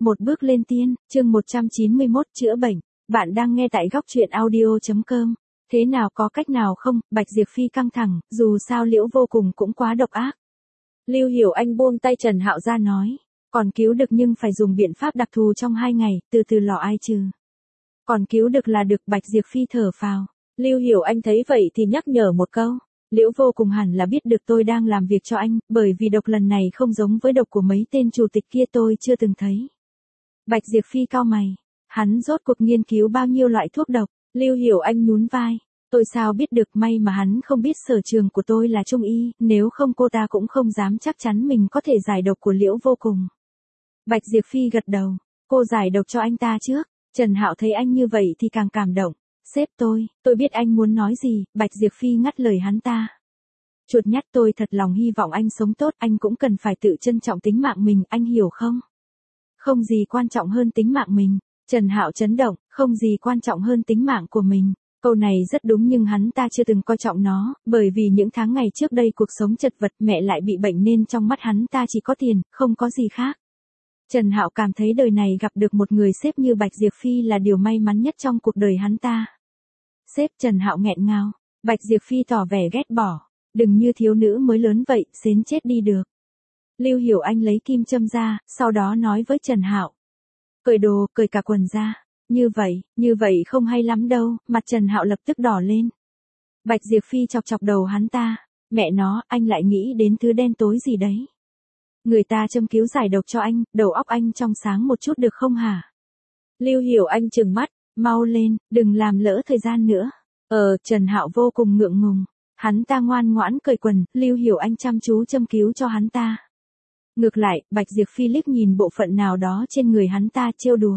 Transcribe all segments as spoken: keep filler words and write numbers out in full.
Một bước lên tiên, chương một trăm chín mươi mốt chữa bệnh. Bạn đang nghe tại góc truyện audio chấm com. Thế nào có cách nào không? Bạch Diệp Phi căng thẳng, dù sao Liễu Vô Cùng cũng quá độc ác. Lưu Hiểu Anh buông tay Trần Hạo ra nói, còn cứu được nhưng phải dùng biện pháp đặc thù trong hai ngày, từ từ lò ai trừ. Còn cứu được là được. Bạch Diệp Phi thở phào. Lưu Hiểu Anh thấy vậy thì nhắc nhở một câu, Liễu Vô Cùng hẳn là biết được tôi đang làm việc cho anh, bởi vì độc lần này không giống với độc của mấy tên chủ tịch kia tôi chưa từng thấy. Bạch Diệp Phi cau mày, hắn rốt cuộc nghiên cứu bao nhiêu loại thuốc độc? Lưu Hiểu Anh nhún vai, tôi sao biết được, may mà hắn không biết sở trường của tôi là trung y, nếu không cô ta cũng không dám chắc chắn mình có thể giải độc của Liễu Vô Cùng. Bạch Diệp Phi gật đầu, cô giải độc cho anh ta trước. Trần Hạo thấy anh như vậy thì càng cảm động. Sếp tôi, tôi biết anh muốn nói gì. Bạch Diệp Phi ngắt lời hắn ta. Chuột nhắt, tôi thật lòng hy vọng anh sống tốt, anh cũng cần phải tự trân trọng tính mạng mình, anh hiểu không? Không gì quan trọng hơn tính mạng mình. Trần Hạo chấn động, không gì quan trọng hơn tính mạng của mình. Câu này rất đúng nhưng hắn ta chưa từng coi trọng nó, bởi vì những tháng ngày trước đây cuộc sống chật vật, mẹ lại bị bệnh nên trong mắt hắn ta chỉ có tiền, không có gì khác. Trần Hạo cảm thấy đời này gặp được một người sếp như Bạch Diệp Phi là điều may mắn nhất trong cuộc đời hắn ta. Sếp, Trần Hạo nghẹn ngào. Bạch Diệp Phi tỏ vẻ ghét bỏ. Đừng như thiếu nữ mới lớn vậy, xến chết đi được. Lưu Hiểu Anh lấy kim châm ra, sau đó nói với Trần Hạo. Cởi đồ, cởi cả quần ra. Như vậy, như vậy không hay lắm đâu. Mặt Trần Hạo lập tức đỏ lên. Bạch Diệp Phi chọc chọc đầu hắn ta. Mẹ nó, anh lại nghĩ đến thứ đen tối gì đấy. Người ta châm cứu giải độc cho anh, đầu óc anh trong sáng một chút được không hả? Lưu Hiểu Anh trừng mắt, mau lên, đừng làm lỡ thời gian nữa. Ờ, Trần Hạo vô cùng ngượng ngùng. Hắn ta ngoan ngoãn cởi quần, Lưu Hiểu Anh chăm chú châm cứu cho hắn ta. Ngược lại, Bạch Diệp Phi liếc nhìn bộ phận nào đó trên người hắn ta trêu đùa.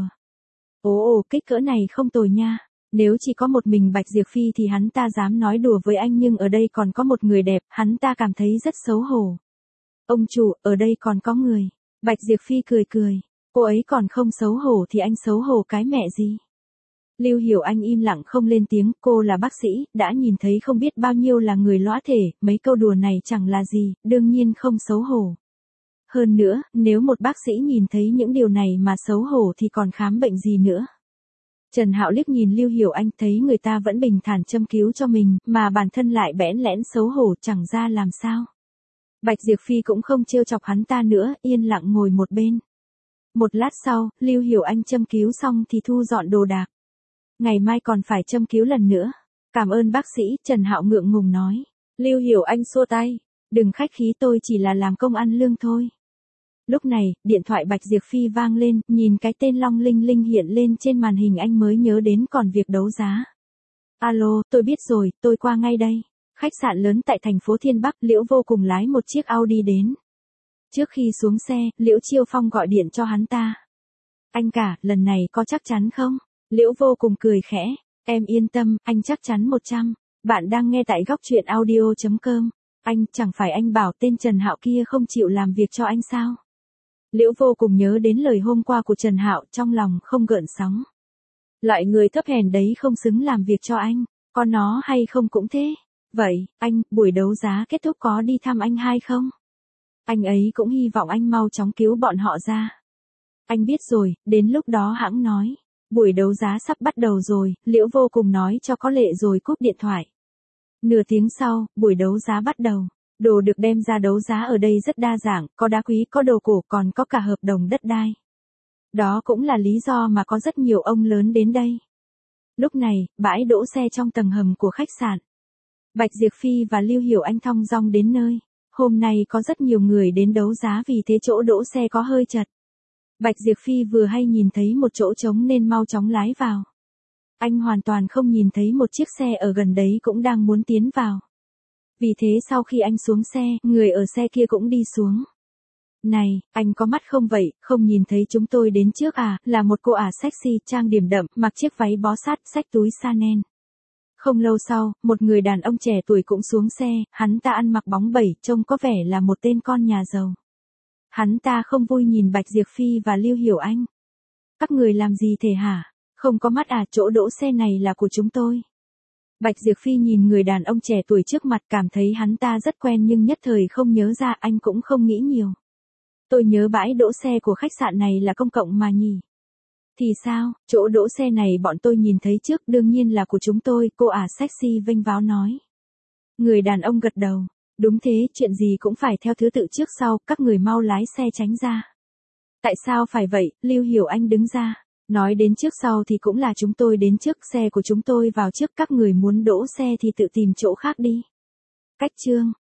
Ồ ồ, kích cỡ này không tồi nha. Nếu chỉ có một mình Bạch Diệp Phi thì hắn ta dám nói đùa với anh, nhưng ở đây còn có một người đẹp, hắn ta cảm thấy rất xấu hổ. Ông chủ, ở đây còn có người. Bạch Diệp Phi cười cười. Cô ấy còn không xấu hổ thì anh xấu hổ cái mẹ gì? Lưu Hiểu Anh im lặng không lên tiếng, cô là bác sĩ, đã nhìn thấy không biết bao nhiêu là người lõa thể, mấy câu đùa này chẳng là gì, đương nhiên không xấu hổ. Hơn nữa, nếu một bác sĩ nhìn thấy những điều này mà xấu hổ thì còn khám bệnh gì nữa. Trần Hạo liếc nhìn Lưu Hiểu Anh, thấy người ta vẫn bình thản châm cứu cho mình, mà bản thân lại bẽn lẽn xấu hổ chẳng ra làm sao. Bạch Diệp Phi cũng không trêu chọc hắn ta nữa, yên lặng ngồi một bên. Một lát sau, Lưu Hiểu Anh châm cứu xong thì thu dọn đồ đạc. Ngày mai còn phải châm cứu lần nữa. Cảm ơn bác sĩ, Trần Hạo ngượng ngùng nói. Lưu Hiểu Anh xua tay. Đừng khách khí, tôi chỉ là làm công ăn lương thôi. Lúc này, điện thoại Bạch Diệp Phi vang lên, nhìn cái tên long linh linh hiện lên trên màn hình anh mới nhớ đến còn việc đấu giá. Alo, tôi biết rồi, tôi qua ngay đây. Khách sạn lớn tại thành phố Thiên Bắc, Liễu Vô Cùng lái một chiếc Audi đến. Trước khi xuống xe, Liễu Chiêu Phong gọi điện cho hắn ta. Anh cả, lần này có chắc chắn không? Liễu Vô Cùng cười khẽ. Em yên tâm, anh chắc chắn một trăm. Bạn đang nghe tại góc truyện audio chấm com. Anh, chẳng phải anh bảo tên Trần Hạo kia không chịu làm việc cho anh sao? Liễu Vô Cùng nhớ đến lời hôm qua của Trần Hạo, trong lòng không gợn sóng. Loại người thấp hèn đấy không xứng làm việc cho anh, có nó hay không cũng thế. Vậy, anh, buổi đấu giá kết thúc có đi thăm anh hai không? Anh ấy cũng hy vọng anh mau chóng cứu bọn họ ra. Anh biết rồi, đến lúc đó hãng nói. Buổi đấu giá sắp bắt đầu rồi, Liễu Vô Cùng nói cho có lệ rồi cúp điện thoại. Nửa tiếng sau, buổi đấu giá bắt đầu. Đồ được đem ra đấu giá ở đây rất đa dạng, có đá quý, có đồ cổ, còn có cả hợp đồng đất đai. Đó cũng là lý do mà có rất nhiều ông lớn đến đây. Lúc này, bãi đỗ xe trong tầng hầm của khách sạn. Bạch Diệp Phi và Lưu Hiểu Anh thong dong đến nơi. Hôm nay có rất nhiều người đến đấu giá vì thế chỗ đỗ xe có hơi chật. Bạch Diệp Phi vừa hay nhìn thấy một chỗ trống nên mau chóng lái vào. Anh hoàn toàn không nhìn thấy một chiếc xe ở gần đấy cũng đang muốn tiến vào. Vì thế sau khi anh xuống xe, người ở xe kia cũng đi xuống. Này, anh có mắt không vậy, không nhìn thấy chúng tôi đến trước à, là một cô ả sexy, trang điểm đậm, mặc chiếc váy bó sát, xách túi Chanel. Không lâu sau, một người đàn ông trẻ tuổi cũng xuống xe, hắn ta ăn mặc bóng bẩy, trông có vẻ là một tên con nhà giàu. Hắn ta không vui nhìn Bạch Diệp Phi và Lưu Hiểu Anh. Các người làm gì thế hả? Không có mắt à, chỗ đỗ xe này là của chúng tôi. Bạch Diệp Phi nhìn người đàn ông trẻ tuổi trước mặt, cảm thấy hắn ta rất quen nhưng nhất thời không nhớ ra, anh cũng không nghĩ nhiều. Tôi nhớ bãi đỗ xe của khách sạn này là công cộng mà nhỉ? Thì sao, chỗ đỗ xe này bọn tôi nhìn thấy trước, đương nhiên là của chúng tôi, cô ả sexy vênh váo nói. Người đàn ông gật đầu. Đúng thế, chuyện gì cũng phải theo thứ tự trước sau, các người mau lái xe tránh ra. Tại sao phải vậy, Lưu Hiểu Anh đứng ra. Nói đến trước sau thì cũng là chúng tôi đến trước, xe của chúng tôi vào trước, các người muốn đỗ xe thì tự tìm chỗ khác đi. Cách chương.